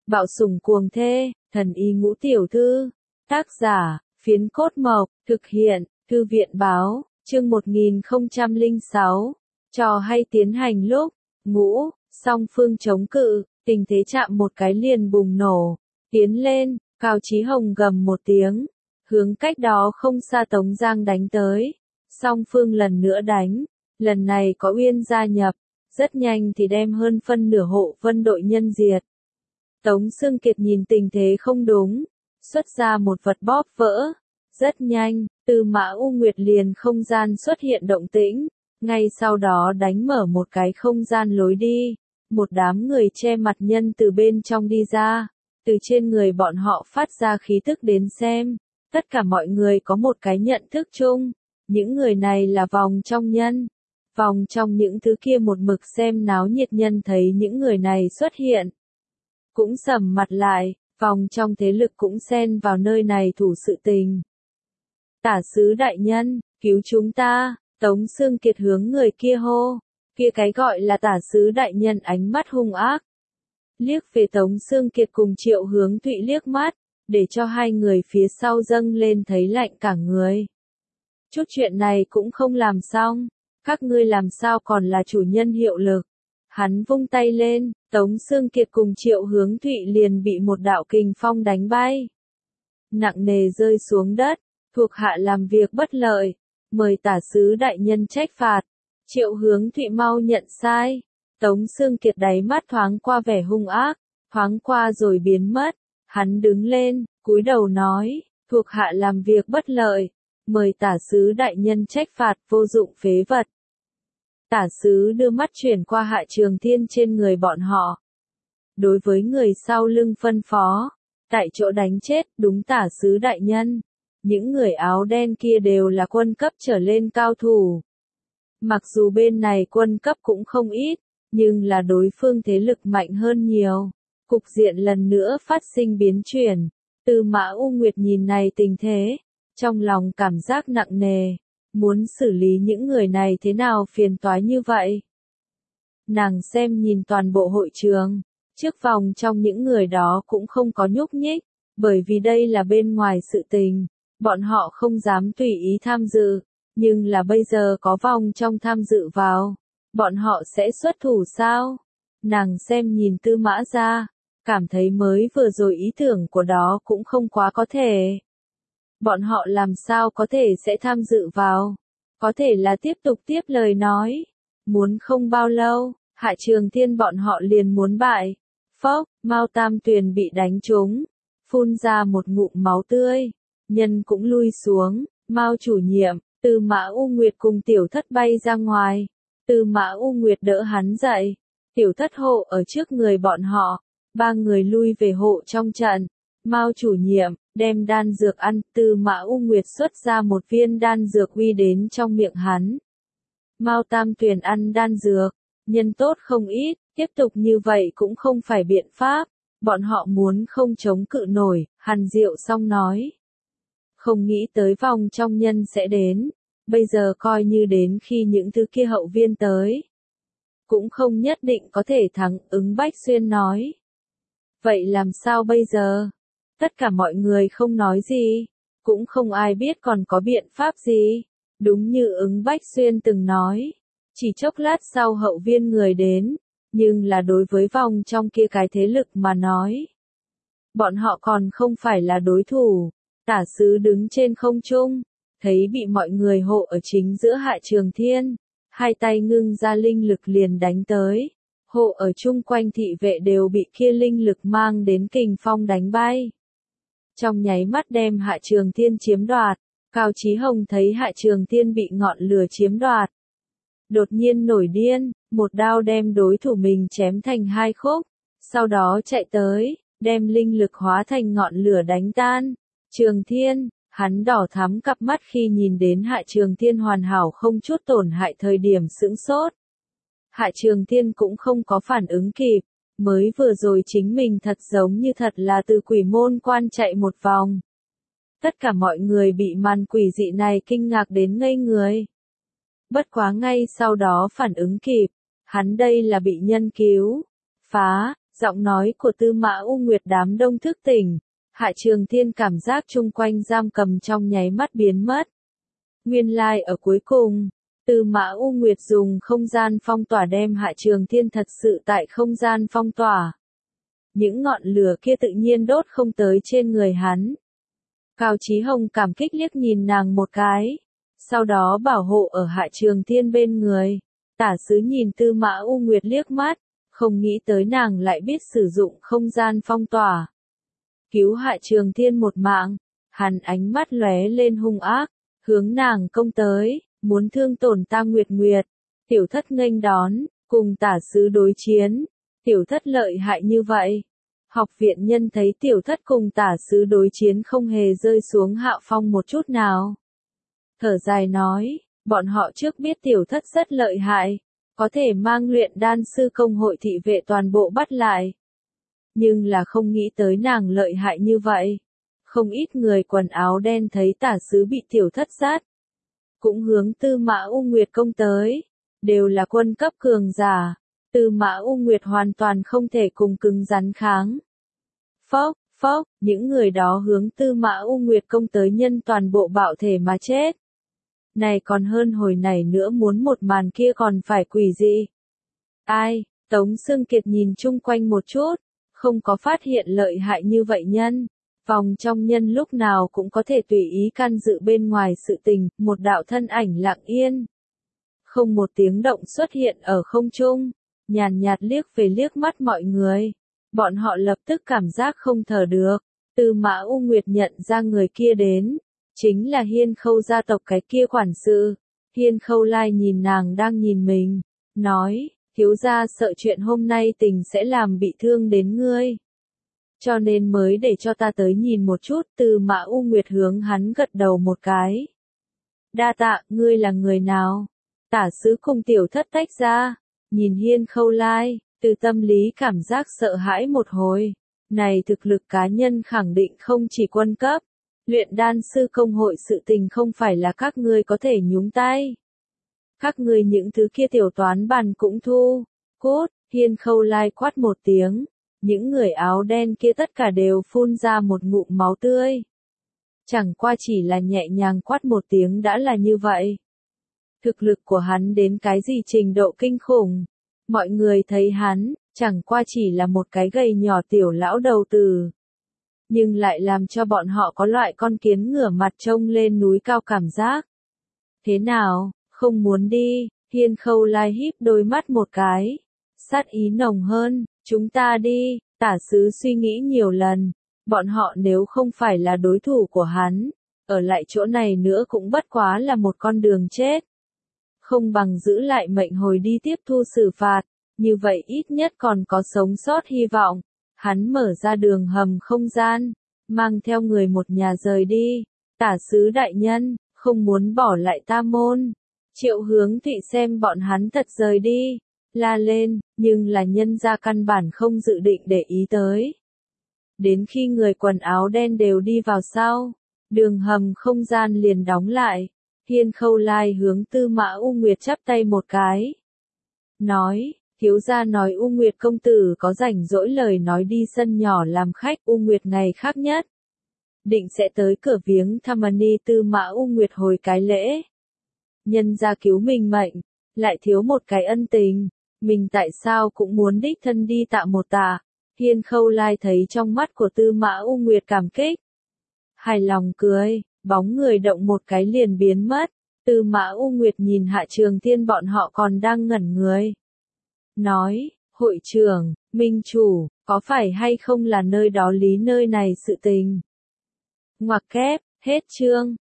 Bạo sủng cuồng thê, thần y ngũ tiểu thư. Tác giả, Phiến Cốt Mộc, thực hiện, Thư viện báo, chương 1006. Trò hay tiến hành lúc, ngũ, song phương chống cự, tình thế chạm một cái liền bùng nổ. Tiến lên, Cao Chí Hồng gầm một tiếng, hướng cách đó không xa Tống Giang đánh tới. Song phương lần nữa đánh, lần này có Uyên gia nhập, rất nhanh thì đem hơn phân nửa hộ vân đội nhân diệt. Tống Xương Kiệt nhìn tình thế không đúng, xuất ra một vật bóp vỡ. Rất nhanh, Tư Mã U Nguyệt liền không gian xuất hiện động tĩnh, ngay sau đó đánh mở một cái không gian lối đi. Một đám người che mặt nhân từ bên trong đi ra, từ trên người bọn họ phát ra khí tức đến xem. Tất cả mọi người có một cái nhận thức chung, những người này là vòng trong nhân. Vòng trong những thứ kia một mực xem náo nhiệt nhân thấy những người này xuất hiện, cũng sầm mặt lại, vòng trong thế lực cũng xen vào nơi này thủ sự tình. Tả sứ đại nhân, cứu chúng ta, Tống Xương Kiệt hướng người kia hô, kia cái gọi là tả sứ đại nhân ánh mắt hung ác. Liếc về Tống Xương Kiệt cùng Triệu Hướng Thụy liếc mắt, để cho hai người phía sau dâng lên thấy lạnh cả người. Chút chuyện này cũng không làm xong, các ngươi làm sao còn là chủ nhân hiệu lực. Hắn vung tay lên, Tống Xương Kiệt cùng Triệu Hướng Thụy liền bị một đạo kình phong đánh bay. Nặng nề rơi xuống đất, thuộc hạ làm việc bất lợi, mời tả sứ đại nhân trách phạt. Triệu Hướng Thụy mau nhận sai. Tống Xương Kiệt đáy mắt thoáng qua vẻ hung ác, thoáng qua rồi biến mất. Hắn đứng lên, cúi đầu nói, thuộc hạ làm việc bất lợi, mời tả sứ đại nhân trách phạt vô dụng phế vật. Tả sứ đưa mắt chuyển qua Hạ Trường Thiên trên người bọn họ. Đối với người sau lưng phân phó, tại chỗ đánh chết, đúng tả sứ đại nhân. Những người áo đen kia đều là quân cấp trở lên cao thủ. Mặc dù bên này quân cấp cũng không ít, nhưng là đối phương thế lực mạnh hơn nhiều. Cục diện lần nữa phát sinh biến chuyển. Tư Mã U Nguyệt nhìn này tình thế, trong lòng cảm giác nặng nề. Muốn xử lý những người này thế nào phiền toái như vậy? Nàng xem nhìn toàn bộ hội trường, trước vòng trong những người đó cũng không có nhúc nhích, bởi vì đây là bên ngoài sự tình, bọn họ không dám tùy ý tham dự, nhưng là bây giờ có vòng trong tham dự vào, bọn họ sẽ xuất thủ sao? Nàng xem nhìn Tư Mã ra, cảm thấy mới vừa rồi ý tưởng của đó cũng không quá có thể. Bọn họ làm sao có thể sẽ tham dự vào? Có thể là tiếp tục tiếp lời nói. Muốn không bao lâu, Hạ Trường Thiên bọn họ liền muốn bại. Phốc, Mao Tam Tuyền bị đánh trúng, phun ra một ngụm máu tươi. Nhân cũng lui xuống, Mao chủ nhiệm, Tư Mã U Nguyệt cùng Tiểu Thất bay ra ngoài. Tư Mã U Nguyệt đỡ hắn dậy. Tiểu Thất hộ ở trước người bọn họ. Ba người lui về hộ trong trận. Mao chủ nhiệm, đem đan dược ăn, Tư Mã U Nguyệt xuất ra một viên đan dược uy đến trong miệng hắn. Mao Tam Tuyền ăn đan dược, nhân tốt không ít, tiếp tục như vậy cũng không phải biện pháp, bọn họ muốn không chống cự nổi, Hàn Diệu xong nói. Không nghĩ tới vòng trong nhân sẽ đến, bây giờ coi như đến khi những thứ kia hậu viên tới. Cũng không nhất định có thể thắng, Ứng Bách Xuyên nói. Vậy làm sao bây giờ? Tất cả mọi người không nói gì, cũng không ai biết còn có biện pháp gì. Đúng như Ứng Bách Xuyên từng nói, chỉ chốc lát sau hậu viên người đến, nhưng là đối với vòng trong kia cái thế lực mà nói. Bọn họ còn không phải là đối thủ, tả sứ đứng trên không trung, thấy bị mọi người hộ ở chính giữa Hạ Trường Thiên, hai tay ngưng ra linh lực liền đánh tới. Hộ ở chung quanh thị vệ đều bị kia linh lực mang đến kình phong đánh bay. Trong nháy mắt đem Hạ Trường Thiên chiếm đoạt, Cao Chí Hồng thấy Hạ Trường Thiên bị ngọn lửa chiếm đoạt. Đột nhiên nổi điên, một đao đem đối thủ mình chém thành hai khúc, sau đó chạy tới, đem linh lực hóa thành ngọn lửa đánh tan. Trường Thiên, hắn đỏ thắm cặp mắt khi nhìn đến Hạ Trường Thiên hoàn hảo không chút tổn hại thời điểm sững sốt. Hạ Trường Thiên cũng không có phản ứng kịp, mới vừa rồi chính mình thật giống như thật là từ quỷ môn quan chạy một vòng. Tất cả mọi người bị màn quỷ dị này kinh ngạc đến ngây người. Bất quá ngay sau đó phản ứng kịp, hắn đây là bị nhân cứu, phá, Giọng nói của Tư Mã U Nguyệt đám đông thức tỉnh. Hạ Trường Thiên cảm giác chung quanh giam cầm trong nháy mắt biến mất. Nguyên lai ở cuối cùng, Tư Mã U Nguyệt dùng không gian phong tỏa đem Hạ Trường Thiên thật sự tại không gian phong tỏa. Những ngọn lửa kia tự nhiên đốt không tới trên người hắn. Cao Chí Hồng cảm kích liếc nhìn nàng một cái, sau đó bảo hộ ở Hạ Trường Thiên bên người. Tả sứ nhìn Tư Mã U Nguyệt liếc mắt, không nghĩ tới nàng lại biết sử dụng không gian phong tỏa. Cứu Hạ Trường Thiên một mạng, hắn ánh mắt lóe lên hung ác, hướng nàng công tới, muốn thương tổn Ta Nguyệt Nguyệt. Tiểu thất nghênh đón, cùng tả sứ đối chiến. Tiểu thất lợi hại như vậy. Học viện nhân thấy tiểu thất cùng tả sứ đối chiến không hề rơi xuống hạ phong một chút nào. Thở dài nói, bọn họ trước biết tiểu thất rất lợi hại, có thể mang luyện đan sư công hội thị vệ toàn bộ bắt lại. Nhưng là không nghĩ tới nàng lợi hại như vậy. Không ít người quần áo đen thấy tả sứ bị tiểu thất sát. Cũng hướng Tư Mã U Nguyệt công tới. Đều là quân cấp cường giả. Tư Mã U Nguyệt hoàn toàn không thể cùng cứng rắn kháng. Phốc, phốc, những người đó hướng Tư Mã U Nguyệt công tới nhân toàn bộ bạo thể mà chết. Này còn hơn hồi này nữa muốn một màn kia còn phải quỷ dị. Ai, Tống Sương Kiệt nhìn chung quanh một chút, không có phát hiện lợi hại như vậy nhân. Vòng trong nhân lúc nào cũng có thể tùy ý can dự bên ngoài sự tình, một đạo thân ảnh lặng yên. Không một tiếng động xuất hiện ở không trung, nhàn nhạt liếc về liếc mắt mọi người. Bọn họ lập tức cảm giác không thở được. Tư Mã U Nguyệt nhận ra người kia đến. Chính là Hiên Khâu gia tộc cái kia quản sự. Hiên Khâu Lai nhìn nàng đang nhìn mình. Nói, thiếu gia sợ chuyện hôm nay tình sẽ làm bị thương đến ngươi. Cho nên mới để cho ta tới nhìn một chút. Tư Mã U Nguyệt hướng hắn gật đầu một cái. Đa tạ, ngươi là người nào? Tả sứ cùng tiểu thất tách ra. Nhìn Hiên Khâu Lai, từ tâm lý cảm giác sợ hãi một hồi. Này thực lực cá nhân khẳng định không chỉ quân cấp. Luyện đan sư công hội sự tình không phải là các ngươi có thể nhúng tay. Các ngươi những thứ kia tiểu toán bàn cũng thu. Cút, Hiên Khâu Lai quát một tiếng. Những người áo đen kia tất cả đều phun ra một ngụm máu tươi. Chẳng qua chỉ là nhẹ nhàng quát một tiếng đã là như vậy. Thực lực của hắn đến cái gì trình độ kinh khủng. Mọi người thấy hắn, chẳng qua chỉ là một cái gầy nhỏ tiểu lão đầu tử. Nhưng lại làm cho bọn họ có loại con kiến ngửa mặt trông lên núi cao cảm giác. Thế nào, không muốn đi, Hiên Khâu Lai híp đôi mắt một cái. Sát ý nồng hơn, chúng ta đi, tả sứ suy nghĩ nhiều lần. Bọn họ nếu không phải là đối thủ của hắn, ở lại chỗ này nữa cũng bất quá là một con đường chết. Không bằng giữ lại mệnh hồi đi tiếp thu xử phạt, như vậy ít nhất còn có sống sót hy vọng. Hắn mở ra đường hầm không gian, mang theo người một nhà rời đi. Tả sứ đại nhân, không muốn bỏ lại ta môn. Triệu Hướng Thụy xem bọn hắn thật rời đi, la lên, nhưng là nhân gia căn bản không dự định để ý tới. Đến khi người quần áo đen đều đi vào sau, đường hầm không gian liền đóng lại. Hiên Khâu Lai hướng Tư Mã U Nguyệt chắp tay một cái. Nói, thiếu gia nói U Nguyệt công tử có rảnh rỗi lời nói đi sân nhỏ làm khách. U Nguyệt ngày khác nhất định sẽ tới cửa viếng thăm Ni. Tư Mã U Nguyệt hồi cái lễ. Nhân gia cứu mình mệnh, lại thiếu một cái ân tình, mình tại sao cũng muốn đích thân đi tạ một tạ. Hiên Khâu Lai thấy trong mắt của Tư Mã U Nguyệt cảm kích, hài lòng cười, bóng người động một cái liền biến mất. Tư Mã U Nguyệt nhìn Hạ Trường Thiên bọn họ còn đang ngẩn người. Nói, hội trưởng, minh chủ, có phải hay không là nơi đó lý nơi này sự tình. Ngoặc kép, hết chương.